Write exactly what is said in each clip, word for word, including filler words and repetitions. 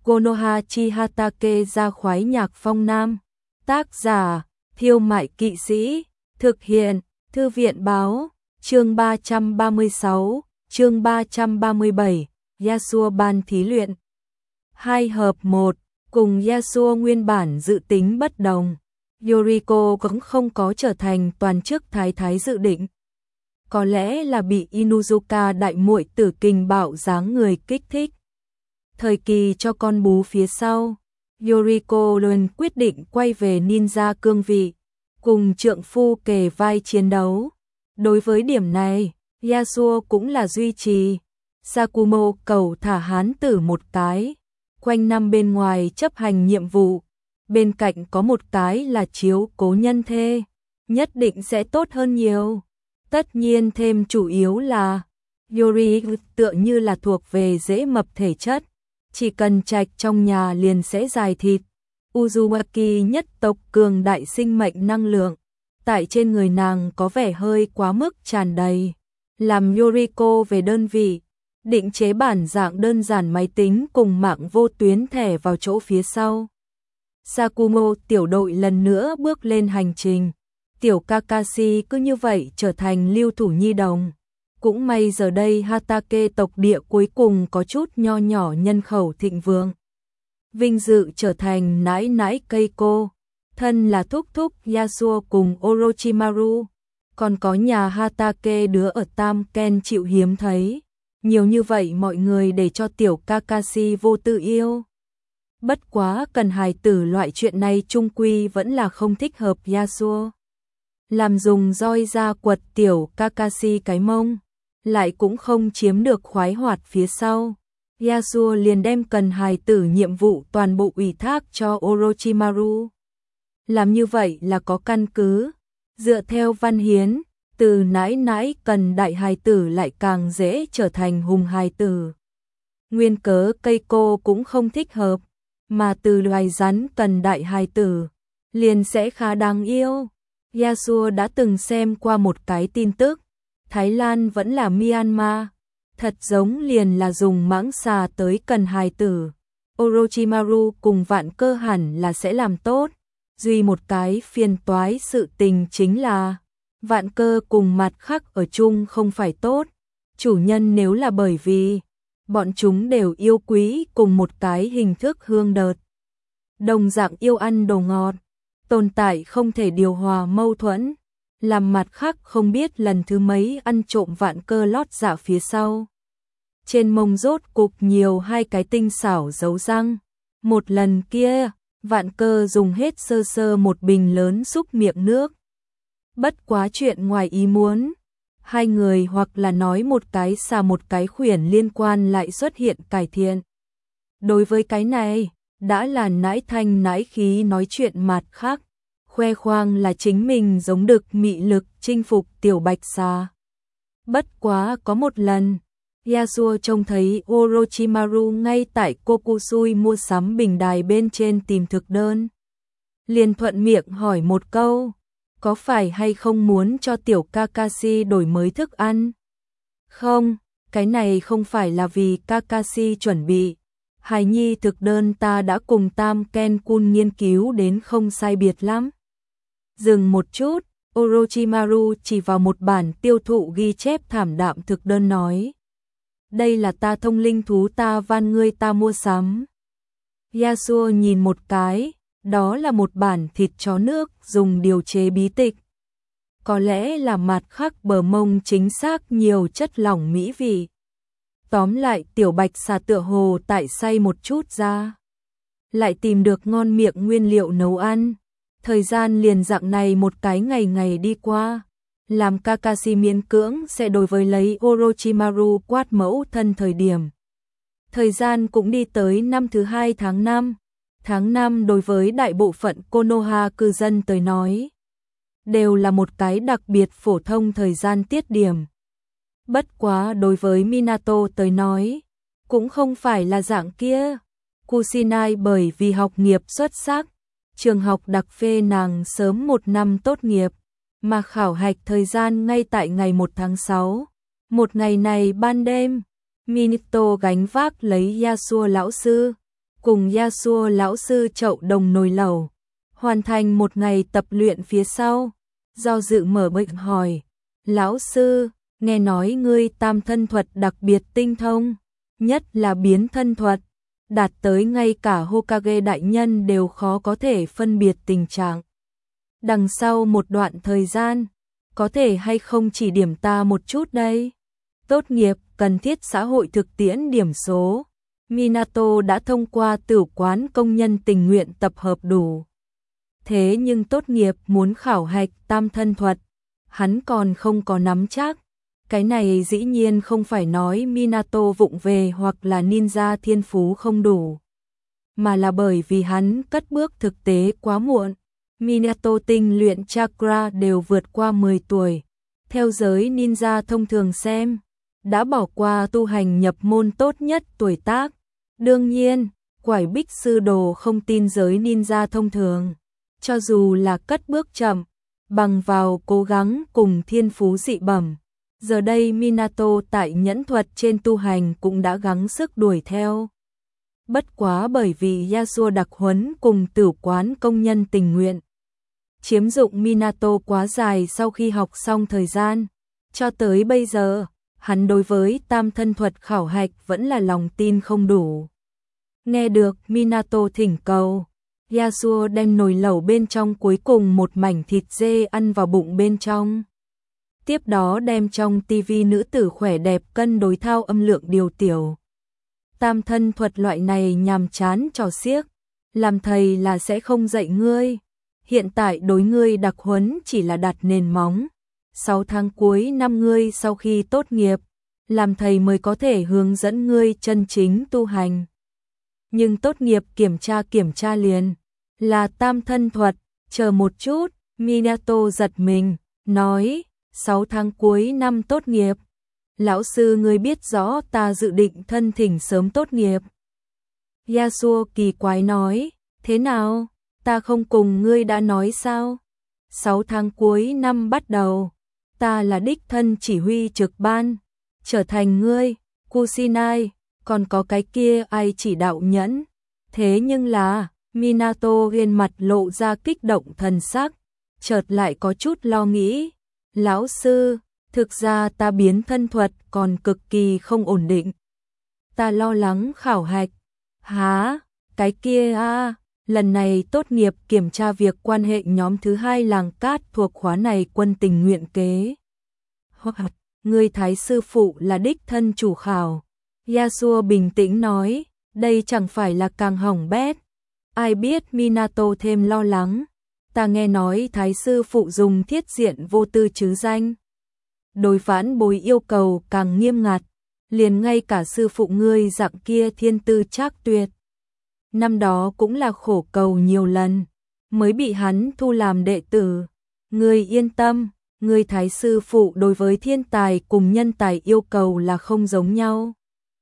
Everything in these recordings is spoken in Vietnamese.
Konohachi Hatake ra khoái nhạc phong nam. Tác giả, Thiêu Mại Kỵ Sĩ. Thực hiện, Thư viện Báo. Chương ba trăm ba mươi sáu, chương ba trăm ba mươi bảy, Yasuo ban thí luyện. Hai hợp một, cùng Yasuo nguyên bản dự tính bất đồng. Yoriko cũng không có trở thành toàn chức thái thái dự định. Có lẽ là bị Inuzuka đại muội tử kình bạo dáng người kích thích. Thời kỳ cho con bú phía sau, Yoriko luôn quyết định quay về ninja cương vị, cùng trượng phu kề vai chiến đấu. Đối với điểm này, Yasuo cũng là duy trì. Sakumo cầu thả hán tử một cái, quanh năm bên ngoài chấp hành nhiệm vụ, bên cạnh có một cái là chiếu cố nhân thê, nhất định sẽ tốt hơn nhiều. Tất nhiên thêm chủ yếu là Yori tựa như là thuộc về dễ mập thể chất, chỉ cần trạch trong nhà liền sẽ dài thịt. Uzumaki nhất tộc cường đại sinh mệnh năng lượng, tại trên người nàng có vẻ hơi quá mức tràn đầy, làm Yoriko về đơn vị, định chế bản dạng đơn giản máy tính cùng mạng vô tuyến thẻ vào chỗ phía sau. Sakumo tiểu đội lần nữa bước lên hành trình, tiểu Kakashi cứ như vậy trở thành lưu thủ nhi đồng. Cũng may giờ đây Hatake tộc địa cuối cùng có chút nho nhỏ nhân khẩu thịnh vượng. Vinh dự trở thành nãi nãi Keiko, thân là thúc thúc Yasuo cùng Orochimaru, còn có nhà Hatake đứa ở Tam Ken chịu hiếm thấy. Nhiều như vậy mọi người để cho tiểu Kakashi vô tư yêu. Bất quá cần hài tử loại chuyện này chung quy vẫn là không thích hợp Yasuo. Làm dùng roi ra quật tiểu Kakashi cái mông, lại cũng không chiếm được khoái hoạt phía sau. Yasuo liền đem cần hài tử nhiệm vụ toàn bộ ủy thác cho Orochimaru. Làm như vậy là có căn cứ. Dựa theo văn hiến, từ nãi nãi cần đại hài tử lại càng dễ trở thành hùng hài tử. Nguyên cớ Keiko cũng không thích hợp, mà từ loài rắn cần đại hài tử, liền sẽ khá đáng yêu. Yasuo đã từng xem qua một cái tin tức, Thái Lan vẫn là Myanmar, thật giống liền là dùng mãng xà tới cần hài tử. Orochimaru cùng Vạn Cơ hẳn là sẽ làm tốt, duy một cái phiền toái sự tình chính là Vạn Cơ cùng mặt khác ở chung không phải tốt. Chủ nhân nếu là bởi vì bọn chúng đều yêu quý cùng một cái hình thức hương đợt, đồng dạng yêu ăn đồ ngọt, tồn tại không thể điều hòa mâu thuẫn, làm mặt khác không biết lần thứ mấy ăn trộm Vạn Cơ lót dạ phía sau. Trên mông rốt cục nhiều hai cái tinh xảo dấu răng. Một lần kia, Vạn Cơ dùng hết sơ sơ một bình lớn xúc miệng nước. Bất quá chuyện ngoài ý muốn, hai người hoặc là nói một cái xà một cái khuyển liên quan lại xuất hiện cải thiện. Đối với cái này, đã là nãi thanh nãi khí nói chuyện mặt khác, khoe khoang là chính mình giống đực mị lực chinh phục tiểu bạch xà. Bất quá có một lần, Yasuo trông thấy Orochimaru ngay tại Kokusui mua sắm bình đài bên trên tìm thực đơn. Liền thuận miệng hỏi một câu, có phải hay không muốn cho tiểu Kakashi đổi mới thức ăn? Không, cái này không phải là vì Kakashi chuẩn bị. Hài nhi thực đơn ta đã cùng Tam Ken Kun nghiên cứu đến không sai biệt lắm. Dừng một chút, Orochimaru chỉ vào một bản tiêu thụ ghi chép thảm đạm thực đơn nói. Đây là ta thông linh thú ta van ngươi ta mua sắm. Yasuo nhìn một cái, đó là một bản thịt chó nước dùng điều chế bí tịch. Có lẽ là mặt khác bờ mông chính xác nhiều chất lỏng mỹ vị. Tóm lại tiểu bạch xà tựa hồ tại xay một chút ra, lại tìm được ngon miệng nguyên liệu nấu ăn. Thời gian liền dạng này một cái ngày ngày đi qua, làm Kakashi miễn cưỡng sẽ đối với lấy Orochimaru quát mẫu thân thời điểm. Thời gian cũng đi tới năm thứ hai tháng năm. Tháng năm đối với đại bộ phận Konoha cư dân tới nói, đều là một cái đặc biệt phổ thông thời gian tiết điểm. Bất quá đối với Minato tới nói, cũng không phải là dạng kia. Kusinai bởi vì học nghiệp xuất sắc, trường học đặc phê nàng sớm một năm tốt nghiệp, mà khảo hạch thời gian ngay tại ngày một tháng sáu. Một ngày này ban đêm, Minato gánh vác lấy Yasuo lão sư, cùng Yasuo lão sư chậu đồng nồi lẩu, hoàn thành một ngày tập luyện phía sau, do dự mở miệng hỏi, lão sư, nghe nói ngươi tam thân thuật đặc biệt tinh thông, nhất là biến thân thuật, đạt tới ngay cả Hokage đại nhân đều khó có thể phân biệt tình trạng. Đằng sau một đoạn thời gian, có thể hay không chỉ điểm ta một chút đây? Tốt nghiệp cần thiết xã hội thực tiễn điểm số. Minato đã thông qua tử quán công nhân tình nguyện tập hợp đủ. Thế nhưng tốt nghiệp muốn khảo hạch tam thân thuật, hắn còn không có nắm chắc. Cái này dĩ nhiên không phải nói Minato vụng về hoặc là ninja thiên phú không đủ, mà là bởi vì hắn cất bước thực tế quá muộn. Minato tinh luyện chakra đều vượt qua mười tuổi. Theo giới ninja thông thường xem, đã bỏ qua tu hành nhập môn tốt nhất tuổi tác. Đương nhiên, quải bích sư đồ không tin giới ninja thông thường. Cho dù là cất bước chậm, bằng vào cố gắng cùng thiên phú dị bẩm. Giờ đây Minato tại nhẫn thuật trên tu hành cũng đã gắng sức đuổi theo. Bất quá bởi vì Yasuo đặc huấn cùng tử quán công nhân tình nguyện chiếm dụng Minato quá dài sau khi học xong thời gian. Cho tới bây giờ, hắn đối với tam thân thuật khảo hạch vẫn là lòng tin không đủ. Nghe được Minato thỉnh cầu, Yasuo đem nồi lẩu bên trong cuối cùng một mảnh thịt dê ăn vào bụng bên trong. Tiếp đó đem trong tivi nữ tử khỏe đẹp cân đối thao âm lượng điều tiểu. Tam thân thuật loại này nhàm chán trò xiếc, làm thầy là sẽ không dạy ngươi. Hiện tại đối ngươi đặc huấn chỉ là đặt nền móng. Sáu tháng cuối năm ngươi sau khi tốt nghiệp, làm thầy mới có thể hướng dẫn ngươi chân chính tu hành. Nhưng tốt nghiệp kiểm tra kiểm tra liền là tam thân thuật, chờ một chút, Minato giật mình, nói, sáu tháng cuối năm tốt nghiệp. Lão sư ngươi biết rõ ta dự định thân thỉnh sớm tốt nghiệp. Yasuo kỳ quái nói, thế nào, ta không cùng ngươi đã nói sao? Sáu tháng cuối năm bắt đầu, ta là đích thân chỉ huy trực ban, trở thành ngươi, Kusinai, còn có cái kia ai chỉ đạo nhẫn. Thế nhưng là, Minato trên mặt lộ ra kích động thần sắc, chợt lại có chút lo nghĩ. Lão sư, thực ra ta biến thân thuật còn cực kỳ không ổn định. Ta lo lắng khảo hạch. Hả? Cái kia à, lần này tốt nghiệp kiểm tra việc quan hệ nhóm thứ hai làng cát thuộc khóa này quân tình nguyện kế. Hoặc người thái sư phụ là đích thân chủ khảo. Yasuo bình tĩnh nói, đây chẳng phải là càng hỏng bét. Ai biết Minato thêm lo lắng. Ta nghe nói thái sư phụ dùng thiết diện vô tư chứ danh. Đối phản bối yêu cầu càng nghiêm ngặt, liền ngay cả sư phụ ngươi dạng kia thiên tư trác tuyệt. Năm đó cũng là khổ cầu nhiều lần, mới bị hắn thu làm đệ tử. Ngươi yên tâm, ngươi thái sư phụ đối với thiên tài cùng nhân tài yêu cầu là không giống nhau.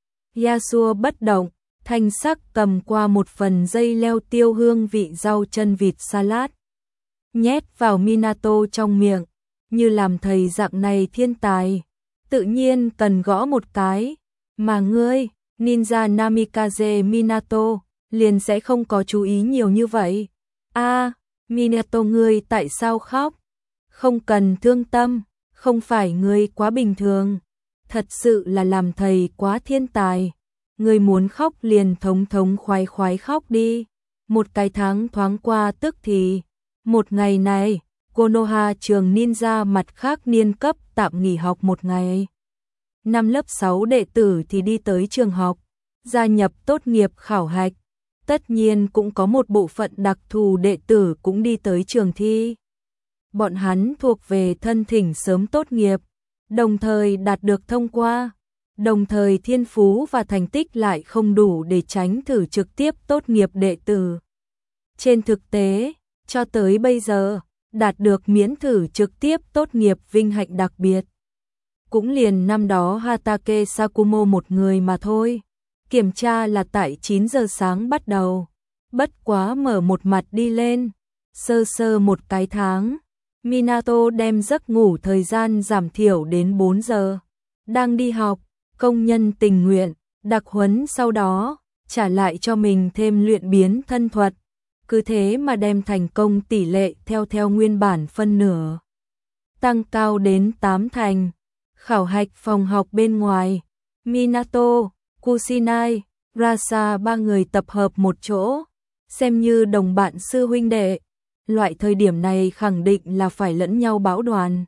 Yasuo bất động, thanh sắc cầm qua một phần dây leo tiêu hương vị rau chân vịt salad. Nhét vào Minato trong miệng, như làm thầy dạng này thiên tài, tự nhiên cần gõ một cái, mà ngươi, ninja Namikaze Minato, liền sẽ không có chú ý nhiều như vậy. A, à, Minato ngươi tại sao khóc? Không cần thương tâm, không phải ngươi quá bình thường, thật sự là làm thầy quá thiên tài. Ngươi muốn khóc liền thống thống khoái khoái khóc đi. Một cái tháng thoáng qua tức thì, một ngày này, Konoha trường ninja mặt khác niên cấp tạm nghỉ học một ngày. Năm lớp sáu đệ tử thì đi tới trường học, gia nhập tốt nghiệp khảo hạch. Tất nhiên cũng có một bộ phận đặc thù đệ tử cũng đi tới trường thi. Bọn hắn thuộc về thân thỉnh sớm tốt nghiệp, đồng thời đạt được thông qua. Đồng thời thiên phú và thành tích lại không đủ để tránh thử trực tiếp tốt nghiệp đệ tử. Trên thực tế, cho tới bây giờ, đạt được miễn thử trực tiếp tốt nghiệp vinh hạnh đặc biệt. Cũng liền năm đó Hatake Sakumo một người mà thôi. Kiểm tra là tại chín giờ sáng bắt đầu. Bất quá mở một mặt đi lên. Sơ sơ một cái tháng. Minato đem giấc ngủ thời gian giảm thiểu đến bốn giờ. Đang đi học, công nhân tình nguyện, đặc huấn sau đó, trả lại cho mình thêm luyện biến thân thuật, cứ thế mà đem thành công tỷ lệ theo theo nguyên bản phân nửa, tăng cao đến tám thành. Khảo hạch phòng học bên ngoài, Minato, Kusinai, Rasa ba người tập hợp một chỗ, xem như đồng bạn sư huynh đệ. Loại thời điểm này khẳng định là phải lẫn nhau bão đoàn.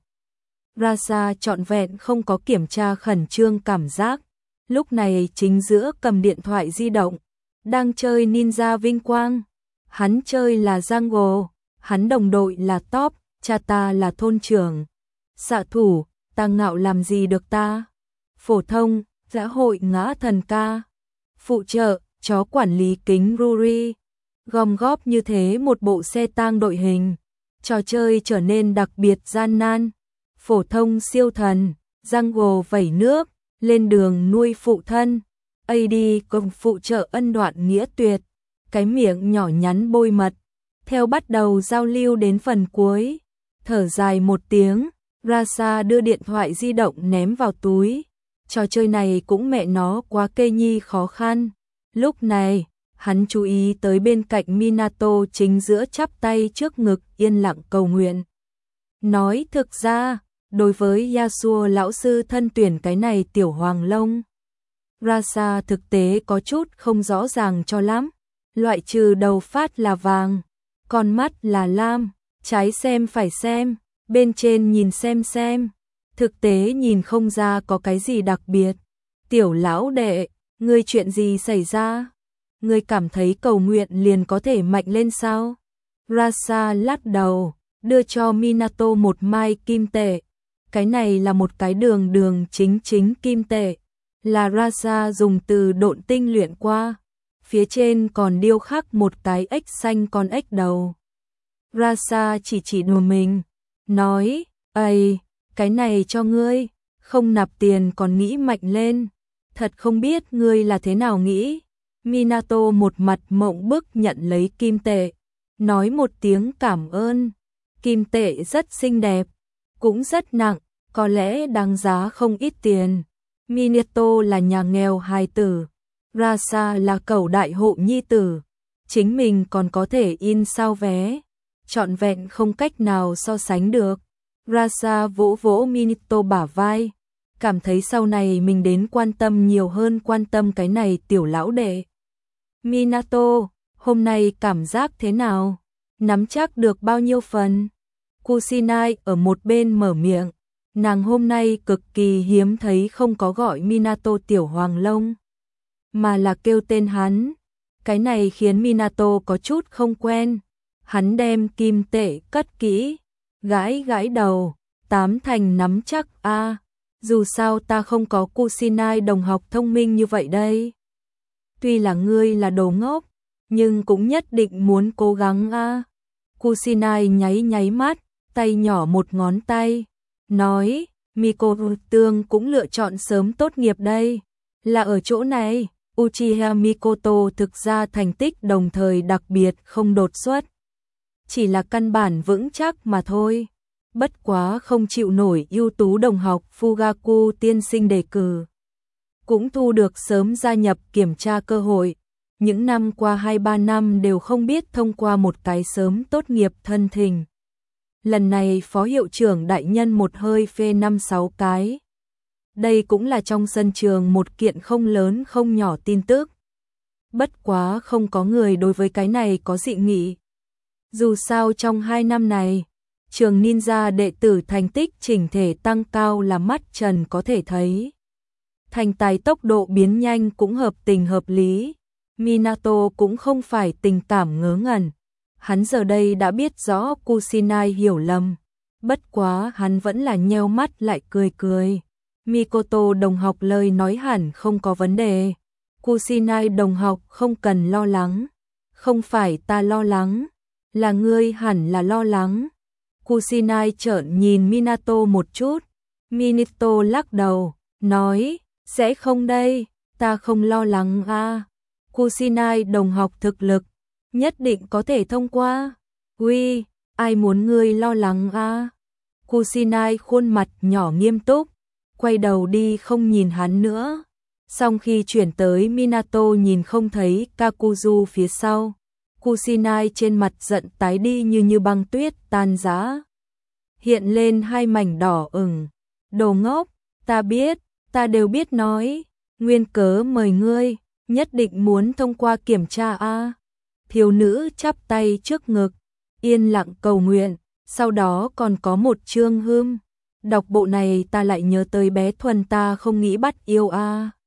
Rasa trọn vẹn không có kiểm tra khẩn trương cảm giác, lúc này chính giữa cầm điện thoại di động, đang chơi Ninja Vinh Quang. Hắn chơi là Jungle, hắn đồng đội là Top, cha ta là thôn trưởng. Xạ thủ, ta ngạo làm gì được ta? Phổ thông, dã hội ngã thần ca. Phụ trợ, chó quản lý kính Ruri. Gom góp như thế một bộ xe tang đội hình. Trò chơi trở nên đặc biệt gian nan. Phổ thông siêu thần, Jungle vẩy nước, lên đường nuôi phụ thân. a đê cùng phụ trợ ân đoạn nghĩa tuyệt. Cái miệng nhỏ nhắn bôi mật. Theo bắt đầu giao lưu đến phần cuối, thở dài một tiếng, Rasa đưa điện thoại di động ném vào túi. Trò chơi này cũng mẹ nó quá kê nhi khó khăn. Lúc này, hắn chú ý tới bên cạnh Minato chính giữa chắp tay trước ngực yên lặng cầu nguyện. Nói thực ra, đối với Yasuo lão sư thân tuyển cái này tiểu hoàng lông, Rasa thực tế có chút không rõ ràng cho lắm. Loại trừ đầu phát là vàng, con mắt là lam, trái xem phải xem, bên trên nhìn xem xem. Thực tế nhìn không ra có cái gì đặc biệt. Tiểu lão đệ, ngươi chuyện gì xảy ra? Ngươi cảm thấy cầu nguyện liền có thể mạnh lên sao? Rasa lắc đầu, đưa cho Minato một mai kim tệ. Cái này là một cái đường đường chính chính kim tệ, là Rasa dùng từ độn tinh luyện qua. Phía trên còn điêu khắc một cái ếch xanh con ếch đầu. Rasa chỉ chỉ đùa mình, nói, ây, cái này cho ngươi, không nạp tiền còn nghĩ mạnh lên, thật không biết ngươi là thế nào nghĩ. Minato một mặt mộng bức nhận lấy kim tệ, nói một tiếng cảm ơn. Kim tệ rất xinh đẹp, cũng rất nặng, có lẽ đáng giá không ít tiền. Minato là nhà nghèo hài tử, Rasa là cẩu đại hộ nhi tử, chính mình còn có thể in sao vé, trọn vẹn không cách nào so sánh được. Rasa vỗ vỗ Minato bả vai, cảm thấy sau này mình đến quan tâm nhiều hơn quan tâm cái này tiểu lão đệ. Minato, hôm nay cảm giác thế nào? Nắm chắc được bao nhiêu phần? Kusinai ở một bên mở miệng, nàng hôm nay cực kỳ hiếm thấy không có gọi Minato tiểu hoàng lông, mà là kêu tên hắn. Cái này khiến Minato có chút không quen. Hắn đem kim tệ cất kỹ, gãi gãi đầu, tám thành nắm chắc a, à, dù sao ta không có Kusinai đồng học thông minh như vậy đây. Tuy là ngươi là đồ ngốc, nhưng cũng nhất định muốn cố gắng a. À. Kusinai nháy nháy mắt, tay nhỏ một ngón tay, nói, Mikoto Tương cũng lựa chọn sớm tốt nghiệp đây, là ở chỗ này. Uchiha Mikoto thực ra thành tích đồng thời đặc biệt không đột xuất, chỉ là căn bản vững chắc mà thôi. Bất quá không chịu nổi ưu tú đồng học Fugaku tiên sinh đề cử, cũng thu được sớm gia nhập kiểm tra cơ hội. Những năm qua hai ba năm đều không biết thông qua một cái sớm tốt nghiệp thân thình. Lần này phó hiệu trưởng đại nhân một hơi phê năm sáu cái. Đây cũng là trong sân trường một kiện không lớn không nhỏ tin tức. Bất quá không có người đối với cái này có dị nghị. Dù sao trong hai năm này, trường ninja đệ tử thành tích chỉnh thể tăng cao là mắt trần có thể thấy. Thành tài tốc độ biến nhanh cũng hợp tình hợp lý. Minato cũng không phải tình cảm ngớ ngẩn. Hắn giờ đây đã biết rõ Kusinai hiểu lầm. Bất quá hắn vẫn là nheo mắt lại cười cười. Mikoto đồng học lời nói hẳn không có vấn đề. Kusinai đồng học không cần lo lắng. Không phải ta lo lắng, là ngươi hẳn là lo lắng. Kusinai trợn nhìn Minato một chút. Minato lắc đầu, nói, sẽ không đây, ta không lo lắng a. À. Kusinai đồng học thực lực, nhất định có thể thông qua. Uy, ai muốn ngươi lo lắng a? À. Kusinai khuôn mặt nhỏ nghiêm túc, quay đầu đi không nhìn hắn nữa. Xong khi chuyển tới Minato nhìn không thấy Kakuzu phía sau, Kusinai trên mặt giận tái đi như như băng tuyết tan rã. Hiện lên hai mảnh đỏ ửng. Đồ ngốc, ta biết, ta đều biết nói, nguyên cớ mời ngươi, nhất định muốn thông qua kiểm tra a. Thiếu nữ chắp tay trước ngực, yên lặng cầu nguyện, sau đó còn có một chương hương. Đọc bộ này ta lại nhớ tới bé Thuần ta không nghĩ bắt yêu a.